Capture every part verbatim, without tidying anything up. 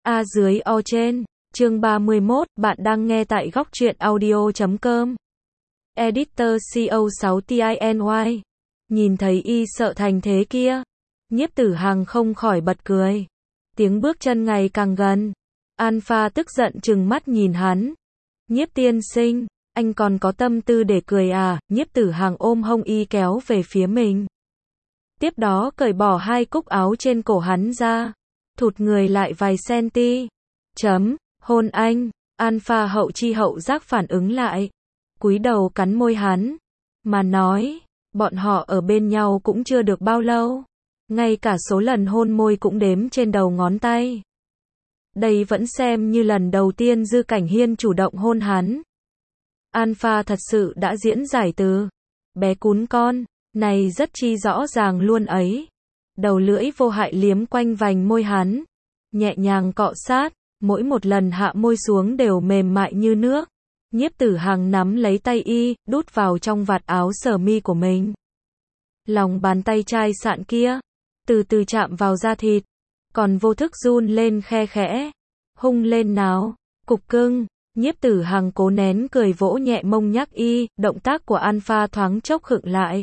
A dưới O trên. Chương ba mươi mốt, bạn đang nghe tại góc truyện audio chấm com. Editor C O sáu T I N Y. Nhìn thấy y sợ thành thế kia, Nhiếp Tử Hằng không khỏi bật cười. Tiếng bước chân ngày càng gần. Alpha tức giận trừng mắt nhìn hắn. Nhiếp tiên sinh, anh còn có tâm tư để cười à? Nhiếp Tử Hằng ôm hông y kéo về phía mình. Tiếp đó cởi bỏ hai cúc áo trên cổ hắn ra, thụt người lại vài centi. Chấm, hôn anh. Alpha hậu chi hậu giác phản ứng lại, cúi đầu cắn môi hắn, mà nói, bọn họ ở bên nhau cũng chưa được bao lâu, ngay cả số lần hôn môi cũng đếm trên đầu ngón tay. Đây vẫn xem như lần đầu tiên Dư Cảnh Hiên chủ động hôn hắn. Alpha thật sự đã diễn giải từ bé cún con này rất chi rõ ràng luôn ấy. Đầu lưỡi vô hại liếm quanh vành môi hắn, nhẹ nhàng cọ sát, mỗi một lần hạ môi xuống đều mềm mại như nước. Nhiếp Tử Hằng nắm lấy tay y, đút vào trong vạt áo sơ mi của mình. Lòng bàn tay chai sạn kia, từ từ chạm vào da thịt, còn vô thức run lên khe khẽ. Hung lên nào, cục cưng. Nhiếp Tử Hằng cố nén cười vỗ nhẹ mông nhắc y, động tác của Alpha thoáng chốc khựng lại.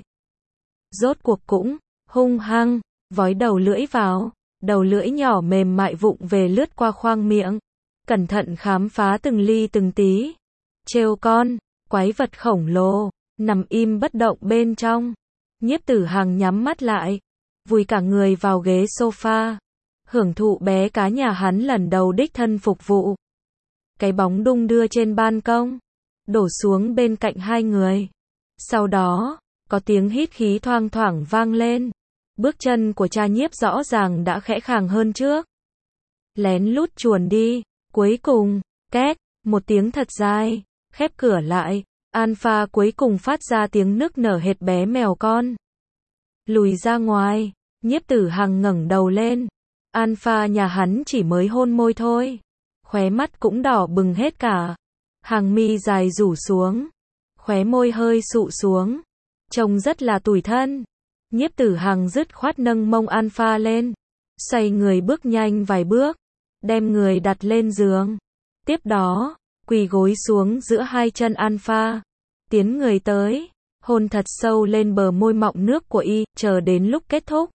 Rốt cuộc cũng hung hăng, vói đầu lưỡi vào, đầu lưỡi nhỏ mềm mại vụng về lướt qua khoang miệng, cẩn thận khám phá từng ly từng tí. Trêu con, quái vật khổng lồ, nằm im bất động bên trong. Nhiếp Tử Hằng nhắm mắt lại, vùi cả người vào ghế sofa, hưởng thụ bé cá nhà hắn lần đầu đích thân phục vụ. Cái bóng đung đưa trên ban công, đổ xuống bên cạnh hai người. Sau đó, có tiếng hít khí thoang thoảng vang lên. Bước chân của cha Nhiếp rõ ràng đã khẽ khàng hơn trước. Lén lút chuồn đi, cuối cùng, két, một tiếng thật dài, khép cửa lại. Alpha cuối cùng phát ra tiếng nức nở hệt bé mèo con. Lùi ra ngoài, Nhiếp Tử Hằng ngẩng đầu lên. Alpha nhà hắn chỉ mới hôn môi thôi, khóe mắt cũng đỏ bừng hết cả. Hàng mi dài rủ xuống, khóe môi hơi sụ xuống, trông rất là tủi thân. Nhiếp Tử Hằng dứt khoát nâng mông Alpha lên, xoay người bước nhanh vài bước, đem người đặt lên giường. Tiếp đó, quỳ gối xuống giữa hai chân Alpha, tiến người tới, hôn thật sâu lên bờ môi mọng nước của y, chờ đến lúc kết thúc.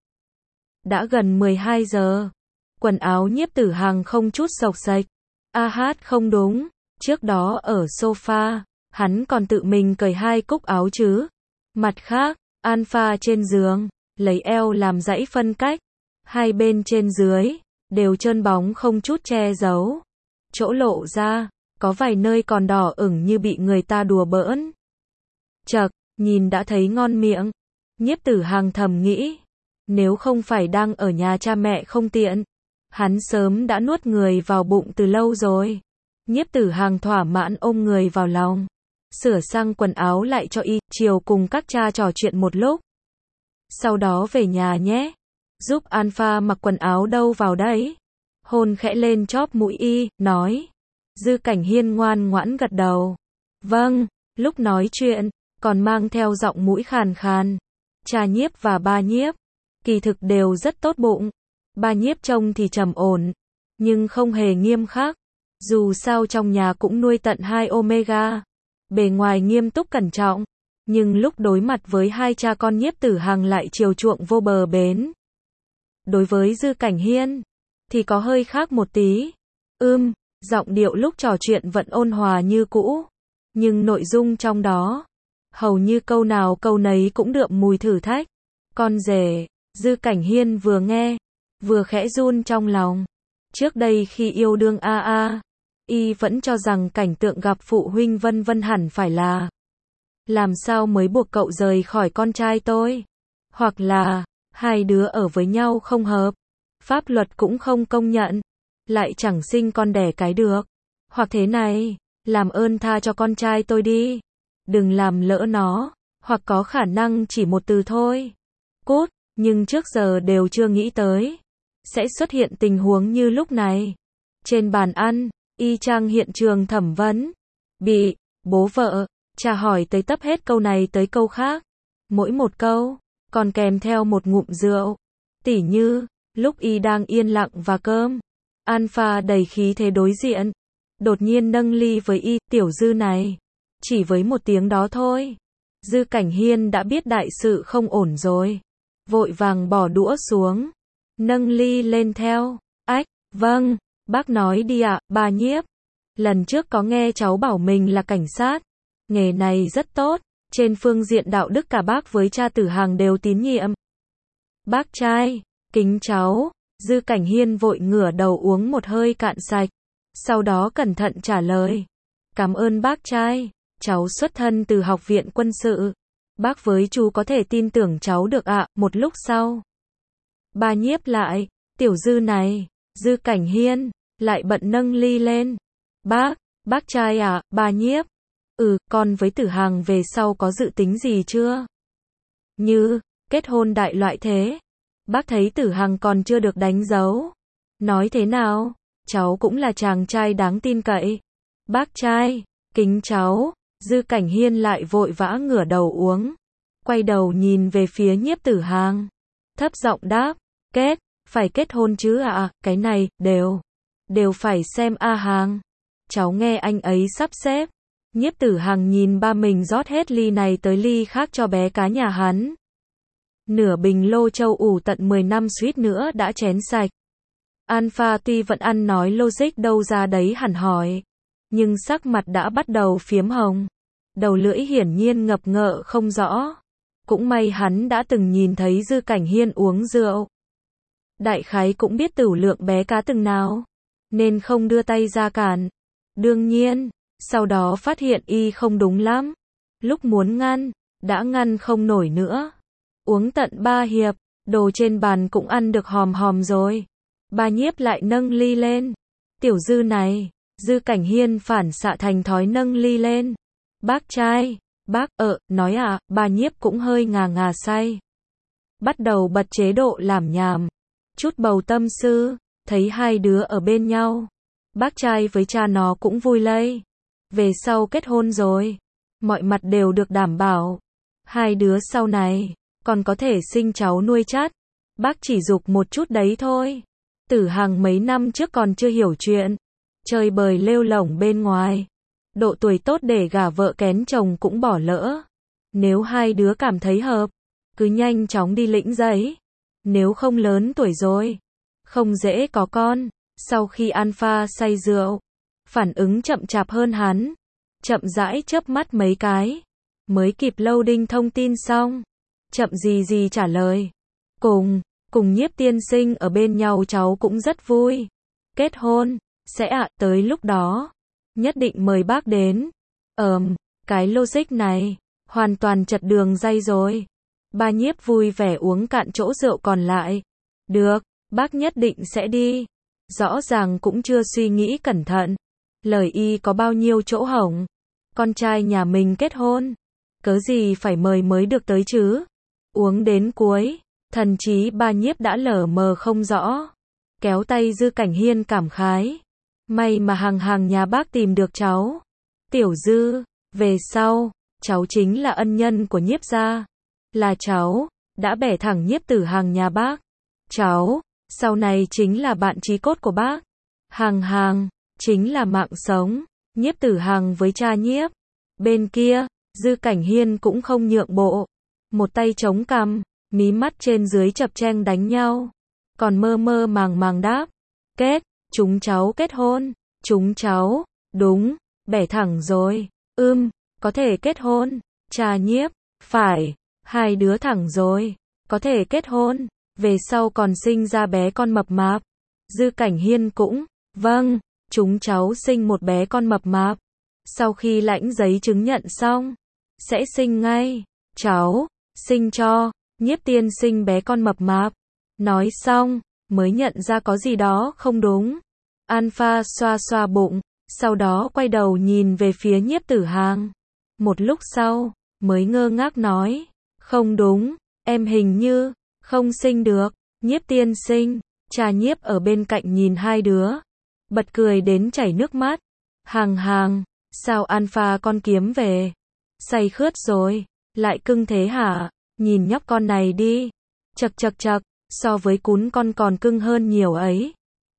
Đã gần mười hai giờ, quần áo Nhiếp Tử Hằng không chút xộc xệch. A hát không đúng, trước đó ở sofa, hắn còn tự mình cởi hai cúc áo chứ. Mặt khác, Alpha trên giường, lấy eo làm dãy phân cách, hai bên trên dưới, đều trơn bóng không chút che giấu. Chỗ lộ ra, có vài nơi còn đỏ ửng như bị người ta đùa bỡn. Chậc, nhìn đã thấy ngon miệng. Nhiếp Tử Hằng thầm nghĩ, nếu không phải đang ở nhà cha mẹ không tiện, hắn sớm đã nuốt người vào bụng từ lâu rồi. Nhiếp Tử Hằng thỏa mãn ôm người vào lòng, sửa sang quần áo lại cho y, chiều cùng các cha trò chuyện một lúc. Sau đó về nhà nhé. Giúp Alpha mặc quần áo đâu vào đấy. Hôn khẽ lên chóp mũi y, nói. Dư Cảnh Hiên ngoan ngoãn gật đầu. Vâng, lúc nói chuyện, còn mang theo giọng mũi khàn khàn. Cha Nhiếp và ba Nhiếp, kỳ thực đều rất tốt bụng. Ba Nhiếp trông thì trầm ổn, nhưng không hề nghiêm khắc. Dù sao trong nhà cũng nuôi tận hai Omega. Bề ngoài nghiêm túc cẩn trọng, nhưng lúc đối mặt với hai cha con Nhiếp Tử Hằng lại chiều chuộng vô bờ bến. Đối với Dư Cảnh Hiên, thì có hơi khác một tí. Ưm, giọng điệu lúc trò chuyện vẫn ôn hòa như cũ, nhưng nội dung trong đó, hầu như câu nào câu nấy cũng đượm mùi thử thách. Con rể, Dư Cảnh Hiên vừa nghe, vừa khẽ run trong lòng. Trước đây khi yêu đương a a, y vẫn cho rằng cảnh tượng gặp phụ huynh vân vân hẳn phải là làm sao mới buộc cậu rời khỏi con trai tôi, hoặc là hai đứa ở với nhau không hợp, pháp luật cũng không công nhận, lại chẳng sinh con đẻ cái được, hoặc thế này, làm ơn tha cho con trai tôi đi, đừng làm lỡ nó, hoặc có khả năng chỉ một từ thôi, cút. Nhưng trước giờ đều chưa nghĩ tới sẽ xuất hiện tình huống như lúc này. Trên bàn ăn, y chang hiện trường thẩm vấn, bị bố vợ cha hỏi tới tấp hết câu này tới câu khác, mỗi một câu còn kèm theo một ngụm rượu. Tỉ như lúc y đang yên lặng và cơm, Alpha đầy khí thế đối diện. Đột nhiên nâng ly với y, tiểu Dư này. Chỉ với một tiếng đó thôi. Dư Cảnh Hiên đã biết đại sự không ổn rồi. Vội vàng bỏ đũa xuống. Nâng ly lên theo. Ách, vâng, bác nói đi ạ, bà Nhiếp. Lần trước có nghe cháu bảo mình là cảnh sát. Nghề này rất tốt. Trên phương diện đạo đức cả bác với cha Tử Hằng đều tín nhiệm. Bác trai, kính cháu. Dư Cảnh Hiên vội ngửa đầu uống một hơi cạn sạch. Sau đó cẩn thận trả lời. Cảm ơn bác trai. Cháu xuất thân từ học viện quân sự. Bác với chú có thể tin tưởng cháu được ạ. Một lúc sau. Bà Nhiếp lại. Tiểu Dư này. Dư Cảnh Hiên. Lại bận nâng ly lên. Bác. Bác trai à, bà Nhiếp. Ừ, con với Tử Hằng về sau có dự tính gì chưa? Như, kết hôn đại loại thế. Bác thấy Tử Hằng còn chưa được đánh dấu. Nói thế nào? Cháu cũng là chàng trai đáng tin cậy. Bác trai, kính cháu. Dư Cảnh Hiên lại vội vã ngửa đầu uống. Quay đầu nhìn về phía Nhiếp Tử Hằng. Thấp giọng đáp, kết, phải kết hôn chứ ạ, à, cái này, đều, đều phải xem A Hằng. Cháu nghe anh ấy sắp xếp. Nhiếp Tử Hằng nhìn ba mình rót hết ly này tới ly khác cho bé cá nhà hắn. Nửa bình lô châu ủ tận mười năm suýt nữa đã chén sạch. Alpha tuy vẫn ăn nói logic đâu ra đấy hẳn hỏi. Nhưng sắc mặt đã bắt đầu phiếm hồng. Đầu lưỡi hiển nhiên ngập ngợ không rõ. Cũng may hắn đã từng nhìn thấy Dư Cảnh Hiên uống rượu. Đại khái cũng biết tửu lượng bé cá từng nào. Nên không đưa tay ra cản. Đương nhiên, sau đó phát hiện y không đúng lắm. Lúc muốn ngăn, đã ngăn không nổi nữa. Uống tận ba hiệp, đồ trên bàn cũng ăn được hòm hòm rồi. Bà Nhiếp lại nâng ly lên. Tiểu Dư này. Dư Cảnh Hiên phản xạ thành thói nâng ly lên. Bác trai, bác, ờ, nói à, bà Nhiếp cũng hơi ngà ngà say. Bắt đầu bật chế độ làm nhảm. Chút bầu tâm sư, thấy hai đứa ở bên nhau. Bác trai với cha nó cũng vui lây. Về sau kết hôn rồi. Mọi mặt đều được đảm bảo. Hai đứa sau này, còn có thể sinh cháu nuôi chắt. Bác chỉ giục một chút đấy thôi. Tử Hằng mấy năm trước còn chưa hiểu chuyện. Chơi bời lêu lổng bên ngoài. Độ tuổi tốt để gả vợ kén chồng cũng bỏ lỡ. Nếu hai đứa cảm thấy hợp, cứ nhanh chóng đi lĩnh giấy. Nếu không lớn tuổi rồi, không dễ có con. Sau khi Alpha say rượu, phản ứng chậm chạp hơn hắn. Chậm rãi chớp mắt mấy cái. Mới kịp loading thông tin xong. Chậm gì gì trả lời. Cùng, cùng Nhiếp tiên sinh ở bên nhau cháu cũng rất vui. Kết hôn, sẽ ạ, à, tới lúc đó. Nhất định mời bác đến. Ờm, cái logic này, hoàn toàn chật đường ray rồi. Ba Nhiếp vui vẻ uống cạn chỗ rượu còn lại. Được, bác nhất định sẽ đi. Rõ ràng cũng chưa suy nghĩ cẩn thận. Lời y có bao nhiêu chỗ hổng. Con trai nhà mình kết hôn. Cớ gì phải mời mới được tới chứ. Uống đến cuối, thần trí Ba Nhiếp đã lờ mờ không rõ. Kéo tay Dư Cảnh Hiên cảm khái. May mà Hằng Hằng nhà bác tìm được cháu. Tiểu Dư, về sau, cháu chính là ân nhân của Nhiếp gia. Là cháu, đã bẻ thẳng Nhiếp Tử Hằng nhà bác. Cháu, sau này chính là bạn chí cốt của bác. Hằng Hằng, chính là mạng sống. Nhiếp Tử Hằng với cha Nhiếp. Bên kia, Dư Cảnh Hiên cũng không nhượng bộ. Một tay chống cằm, mí mắt trên dưới chập cheng đánh nhau. Còn mơ mơ màng màng đáp. Kết, chúng cháu kết hôn. Chúng cháu, đúng, bẻ thẳng rồi. Ưm, có thể kết hôn. Cha Nhiếp, phải, hai đứa thẳng rồi. Có thể kết hôn. Về sau còn sinh ra bé con mập mạp. Dư Cảnh Hiên cũng, vâng, chúng cháu sinh một bé con mập mạp. Sau khi lãnh giấy chứng nhận xong, sẽ sinh ngay. Cháu, sinh cho, Nhiếp tiên sinh bé con mập mạp. Nói xong, mới nhận ra có gì đó không đúng. Alpha xoa xoa bụng, sau đó quay đầu nhìn về phía Nhiếp Tử Hằng. Một lúc sau, mới ngơ ngác nói, không đúng, em hình như, không sinh được. Nhiếp tiên sinh, cha Nhiếp ở bên cạnh nhìn hai đứa. Bật cười đến chảy nước mắt. Hằng Hằng, sao Alpha con kiếm về? Say khướt rồi, lại cưng thế hả? Nhìn nhóc con này đi. Chật chật chật, so với cún con còn cưng hơn nhiều ấy.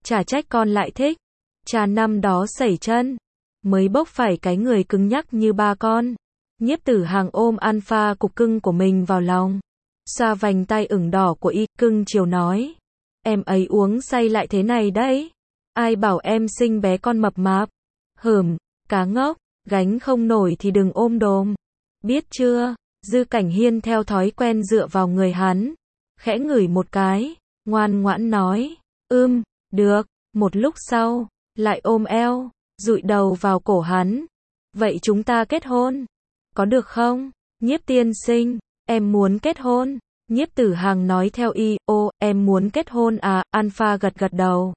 chả trách con lại thích. Cha năm đó sẩy chân, mới bốc phải cái người cứng nhắc như ba con. Nhiếp Tử Hằng ôm Alpha cục cưng của mình vào lòng, xoa vành tay ửng đỏ của y, cưng chiều nói. Em ấy uống say lại thế này đấy. Ai bảo em sinh bé con mập mạp. Hửm, cá ngốc, gánh không nổi thì đừng ôm đồm. Biết chưa? Dư Cảnh Hiên theo thói quen dựa vào người hắn, khẽ ngửi một cái, ngoan ngoãn nói. Ưm, được. Một lúc sau, lại ôm eo, dụi đầu vào cổ hắn. Vậy chúng ta kết hôn, có được không? Nhiếp tiên sinh, em muốn kết hôn. Nhiếp Tử Hằng nói theo y, ô, em muốn kết hôn à? Alpha gật gật đầu.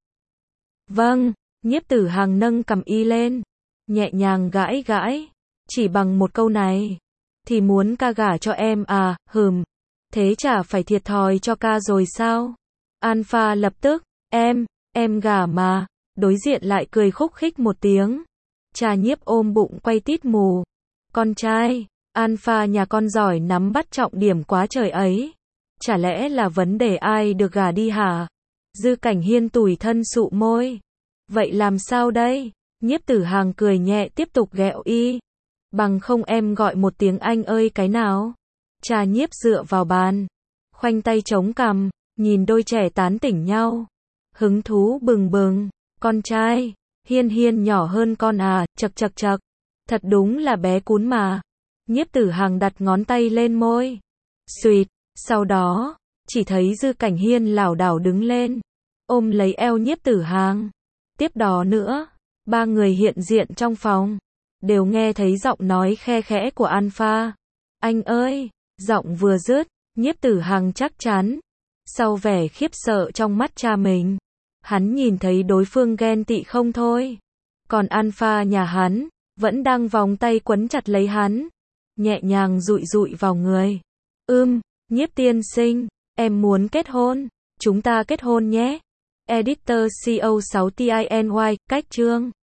Vâng. Nhiếp Tử Hằng nâng cằm y lên, nhẹ nhàng gãi gãi. Chỉ bằng một câu này, thì muốn ca gả cho em à? Hừm, thế chả phải thiệt thòi cho ca rồi sao? Alpha lập tức, em, em gả mà. Đối diện lại cười khúc khích một tiếng. Cha Nhiếp ôm bụng quay tít mù. Con trai, Alpha nhà con giỏi nắm bắt trọng điểm quá trời ấy. Chả lẽ là vấn đề ai được gả đi hả? Dư Cảnh Hiên tủi thân sụ môi. Vậy làm sao đây? Nhiếp Tử Hằng cười nhẹ tiếp tục ghẹo y. Bằng không em gọi một tiếng anh ơi cái nào? Cha Nhiếp dựa vào bàn, khoanh tay chống cằm, nhìn đôi trẻ tán tỉnh nhau. Hứng thú bừng bừng. Con trai, Hiên Hiên nhỏ hơn con à? Chật chật chật. Thật đúng là bé cún mà. Nhiếp Tử Hằng đặt ngón tay lên môi. Xuyệt. Sau đó, chỉ thấy Dư Cảnh Hiên lảo đảo đứng lên, ôm lấy eo Nhiếp Tử Hằng. Tiếp đó nữa, ba người hiện diện trong phòng, đều nghe thấy giọng nói khe khẽ của Alpha. Anh ơi, giọng vừa dứt, Nhiếp Tử Hằng chắc chắn, sau vẻ khiếp sợ trong mắt cha mình, hắn nhìn thấy đối phương ghen tị không thôi. Còn Alpha nhà hắn, vẫn đang vòng tay quấn chặt lấy hắn, nhẹ nhàng dụi dụi vào người. Ưm, Nhiếp tiên sinh, em muốn kết hôn, chúng ta kết hôn nhé. Editor co sáu tin cách chương